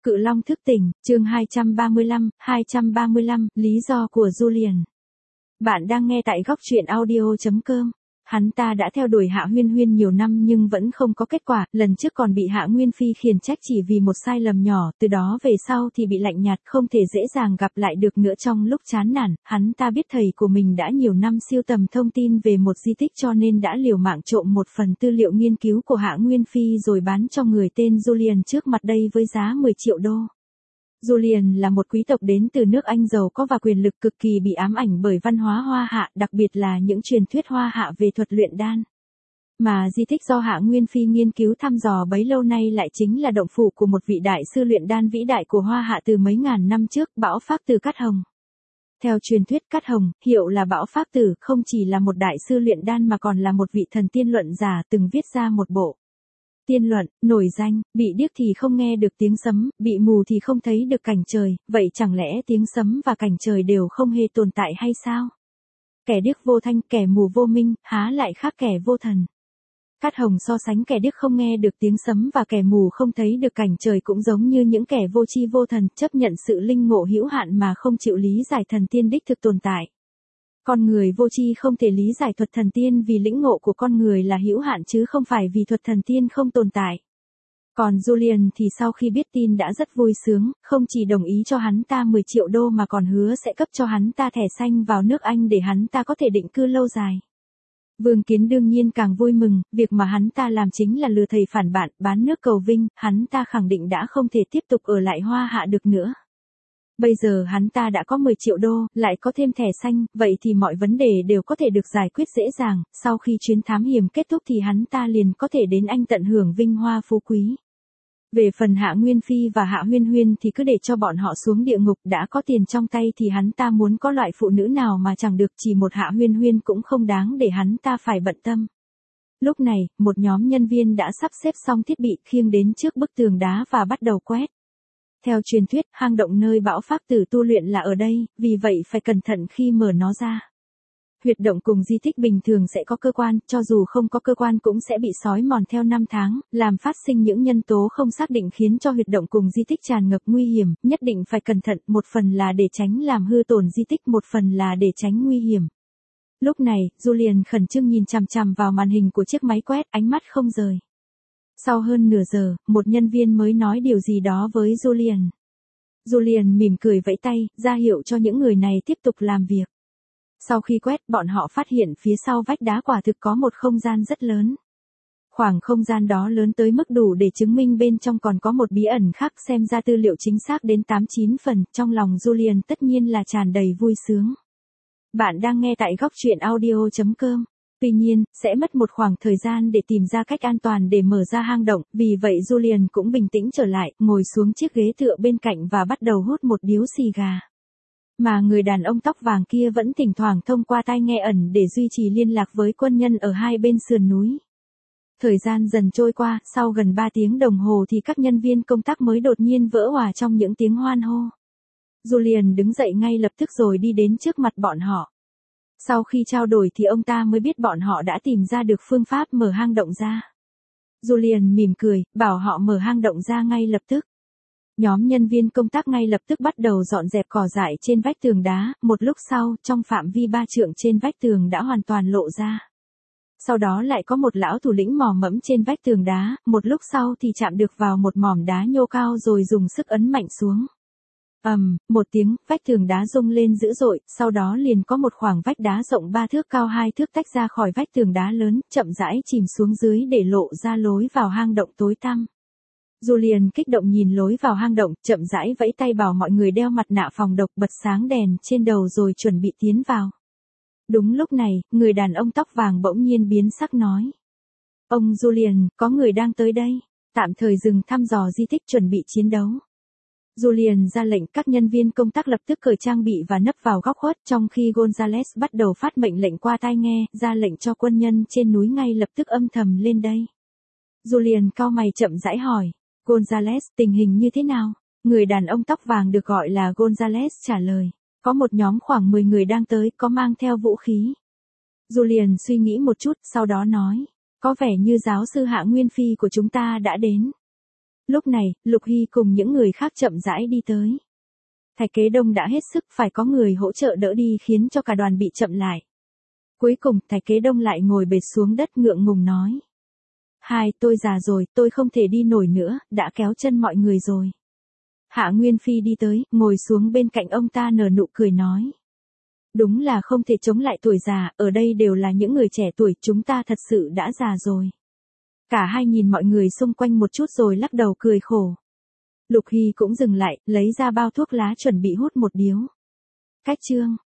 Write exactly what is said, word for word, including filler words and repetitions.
Cự Long thức tỉnh, chương hai trăm ba mươi lăm, hai trăm ba mươi lăm, lý do của Julian. Bạn đang nghe tại góc truyện audio chấm com. Hắn ta đã theo đuổi Hạ Huyên Huyên nhiều năm nhưng vẫn không có kết quả, lần trước còn bị Hạ Nguyên Phi khiển trách chỉ vì một sai lầm nhỏ, từ đó về sau thì bị lạnh nhạt, không thể dễ dàng gặp lại được nữa. Trong lúc chán nản, hắn ta biết thầy của mình đã nhiều năm sưu tầm thông tin về một di tích cho nên đã liều mạng trộm một phần tư liệu nghiên cứu của Hạ Nguyên Phi rồi bán cho người tên Julian trước mặt đây với giá mười triệu đô. Julian là một quý tộc đến từ nước Anh giàu có và quyền lực, cực kỳ bị ám ảnh bởi văn hóa Hoa Hạ, đặc biệt là những truyền thuyết Hoa Hạ về thuật luyện đan. Mà di tích do Hạ Nguyên Phi nghiên cứu thăm dò bấy lâu nay lại chính là động phủ của một vị đại sư luyện đan vĩ đại của Hoa Hạ từ mấy ngàn năm trước, Bảo Pháp Tử Cát Hồng. Theo truyền thuyết, Cát Hồng, hiệu là Bảo Pháp Tử, không chỉ là một đại sư luyện đan mà còn là một vị thần tiên luận giả từng viết ra một bộ tiên luận, nổi danh. Bị điếc thì không nghe được tiếng sấm, bị mù thì không thấy được cảnh trời, vậy chẳng lẽ tiếng sấm và cảnh trời đều không hề tồn tại hay sao? Kẻ điếc vô thanh, kẻ mù vô minh, há lại khác kẻ vô thần. Cát Hồng so sánh kẻ điếc không nghe được tiếng sấm và kẻ mù không thấy được cảnh trời cũng giống như những kẻ vô tri vô thần, chấp nhận sự linh ngộ hữu hạn mà không chịu lý giải thần tiên đích thực tồn tại. Con người vô tri không thể lý giải thuật thần tiên vì lĩnh ngộ của con người là hữu hạn chứ không phải vì thuật thần tiên không tồn tại. Còn Julian thì sau khi biết tin đã rất vui sướng, không chỉ đồng ý cho hắn ta mười triệu đô mà còn hứa sẽ cấp cho hắn ta thẻ xanh vào nước Anh để hắn ta có thể định cư lâu dài. Vương Kiến đương nhiên càng vui mừng, việc mà hắn ta làm chính là lừa thầy phản bạn, bán nước cầu vinh, hắn ta khẳng định đã không thể tiếp tục ở lại Hoa Hạ được nữa. Bây giờ hắn ta đã có mười triệu đô, lại có thêm thẻ xanh, vậy thì mọi vấn đề đều có thể được giải quyết dễ dàng, sau khi chuyến thám hiểm kết thúc thì hắn ta liền có thể đến Anh tận hưởng vinh hoa phú quý. Về phần Hạ Nguyên Phi và Hạ Huyên Huyên thì cứ để cho bọn họ xuống địa ngục, đã có tiền trong tay thì hắn ta muốn có loại phụ nữ nào mà chẳng được, chỉ một Hạ Huyên Huyên cũng không đáng để hắn ta phải bận tâm. Lúc này, một nhóm nhân viên đã sắp xếp xong thiết bị khiêng đến trước bức tường đá và bắt đầu quét. Theo truyền thuyết, hang động nơi Bảo Pháp Tử tu luyện là ở đây, vì vậy phải cẩn thận khi mở nó ra. Huyệt động cùng di tích bình thường sẽ có cơ quan, cho dù không có cơ quan cũng sẽ bị xói mòn theo năm tháng, làm phát sinh những nhân tố không xác định khiến cho huyệt động cùng di tích tràn ngập nguy hiểm, nhất định phải cẩn thận, một phần là để tránh làm hư tổn di tích, một phần là để tránh nguy hiểm. Lúc này, Julian khẩn trương nhìn chằm chằm vào màn hình của chiếc máy quét, ánh mắt không rời. Sau hơn nửa giờ, một nhân viên mới nói điều gì đó với Julian. Julian mỉm cười vẫy tay, ra hiệu cho những người này tiếp tục làm việc. Sau khi quét, bọn họ phát hiện phía sau vách đá quả thực có một không gian rất lớn. Khoảng không gian đó lớn tới mức đủ để chứng minh bên trong còn có một bí ẩn khác, xem ra tư liệu chính xác đến tám chín phần, trong lòng Julian tất nhiên là tràn đầy vui sướng. Bạn đang nghe tại góc truyện audio chấm com. Tuy nhiên, sẽ mất một khoảng thời gian để tìm ra cách an toàn để mở ra hang động, vì vậy Julian cũng bình tĩnh trở lại, ngồi xuống chiếc ghế tựa bên cạnh và bắt đầu hút một điếu xì gà. Mà người đàn ông tóc vàng kia vẫn thỉnh thoảng thông qua tai nghe ẩn để duy trì liên lạc với quân nhân ở hai bên sườn núi. Thời gian dần trôi qua, sau gần ba tiếng đồng hồ thì các nhân viên công tác mới đột nhiên vỡ òa trong những tiếng hoan hô. Julian đứng dậy ngay lập tức rồi đi đến trước mặt bọn họ. Sau khi trao đổi thì ông ta mới biết bọn họ đã tìm ra được phương pháp mở hang động ra. Julian mỉm cười, bảo họ mở hang động ra ngay lập tức. Nhóm nhân viên công tác ngay lập tức bắt đầu dọn dẹp cỏ dại trên vách tường đá, một lúc sau, trong phạm vi ba trượng trên vách tường đã hoàn toàn lộ ra. Sau đó lại có một lão thủ lĩnh mò mẫm trên vách tường đá, một lúc sau thì chạm được vào một mỏm đá nhô cao rồi dùng sức ấn mạnh xuống. ầm, um, một tiếng, vách tường đá rung lên dữ dội, sau đó liền có một khoảng vách đá rộng ba thước cao hai thước tách ra khỏi vách tường đá lớn, chậm rãi chìm xuống dưới để lộ ra lối vào hang động tối tăm. Julian kích động nhìn lối vào hang động, chậm rãi vẫy tay bảo mọi người đeo mặt nạ phòng độc, bật sáng đèn trên đầu rồi chuẩn bị tiến vào. Đúng lúc này, người đàn ông tóc vàng bỗng nhiên biến sắc nói. Ông Julian, có người đang tới đây, tạm thời dừng thăm dò di tích chuẩn bị chiến đấu. Julian ra lệnh, các nhân viên công tác lập tức cởi trang bị và nấp vào góc khuất, trong khi Gonzales bắt đầu phát mệnh lệnh qua tai nghe, ra lệnh cho quân nhân trên núi ngay lập tức âm thầm lên đây. Julian cau mày chậm rãi hỏi, Gonzales, tình hình như thế nào? Người đàn ông tóc vàng được gọi là Gonzales trả lời, có một nhóm khoảng mười người đang tới, có mang theo vũ khí. Julian suy nghĩ một chút, sau đó nói, có vẻ như giáo sư Hạ Nguyên Phi của chúng ta đã đến. Lúc này, Lục Hy cùng những người khác chậm rãi đi tới. Thạch Kế Đông đã hết sức, phải có người hỗ trợ đỡ đi khiến cho cả đoàn bị chậm lại. Cuối cùng, Thạch Kế Đông lại ngồi bệt xuống đất ngượng ngùng nói. Hai, tôi già rồi, tôi không thể đi nổi nữa, đã kéo chân mọi người rồi. Hạ Nguyên Phi đi tới, ngồi xuống bên cạnh ông ta nở nụ cười nói. Đúng là không thể chống lại tuổi già, ở đây đều là những người trẻ tuổi, chúng ta thật sự đã già rồi. Cả hai nhìn mọi người xung quanh một chút rồi lắc đầu cười khổ. Lục Hy cũng dừng lại, lấy ra bao thuốc lá chuẩn bị hút một điếu. Cách chương